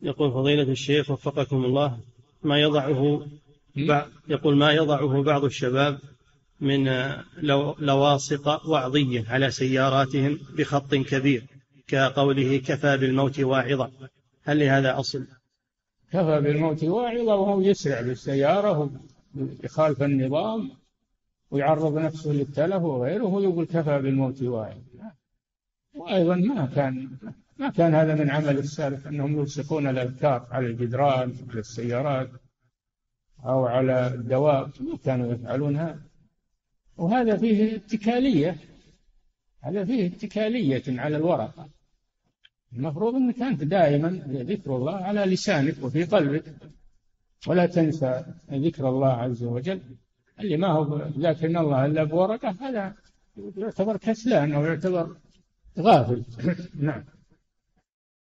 يقول فضيلة الشيخ وفقكم الله، ما يضعه يقول ما يضعه بعض الشباب من لواصق وعظية على سياراتهم بخط كبير كقوله كفى بالموت واعظا، هل لهذا أصل؟ كفى بالموت واعظا وهو يسرع بالسيارة ويخالف النظام ويعرض نفسه للتلف وغيره ويقول كفى بالموت واعظا. وأيضا ما كان هذا من عمل السلف أنهم يلصقون الأذكار على الجدران على السيارات أو على الدواب، ما كانوا يفعلون هذا. وهذا فيه اتكالية، هذا فيه اتكالية على الورقة. المفروض أنك أنت دائما ذكر الله على لسانك وفي قلبك، ولا تنسى ذكر الله عز وجل. اللي ما هو ذاكر الله إلا بورقة هذا يعتبر كسلان أو يعتبر غافل. نعم.